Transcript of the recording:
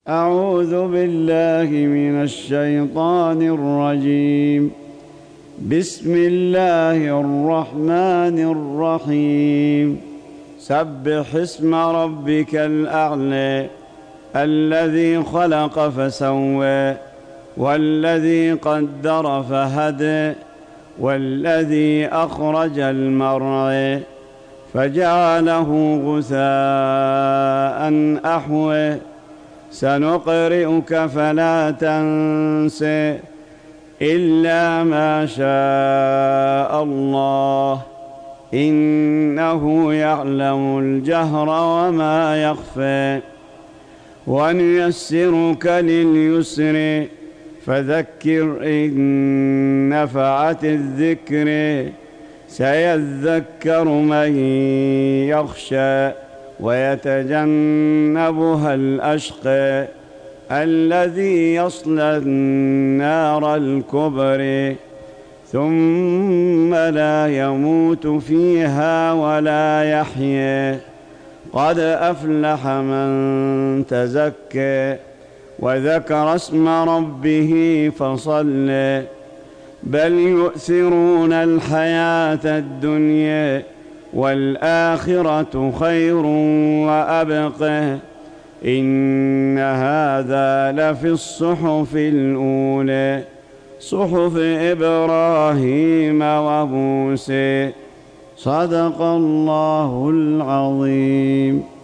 أعوذ بالله من الشيطان الرجيم. بسم الله الرحمن الرحيم. سبح اسم ربك الأعلى الذي خلق فسوى والذي قدر فهدى والذي أخرج المرعى فجعله غثاء أحوى سنقرئك فلا تنسى إلا ما شاء الله إنه يعلم الجهر وما يخفى ونيسرك لليسر فذكر إن نفعت الذكر سيذكر من يخشى ويتجنبها الأشقى الذي يصلى النار الكبرى ثم لا يموت فيها ولا يحيى قد أفلح من تزكى وذكر اسم ربه فصلى بل يؤثرون الحياة الدنيا والآخرة خير وأبقى إن هذا لفي الصحف الأولى صحف إبراهيم وموسى. صدق الله العظيم.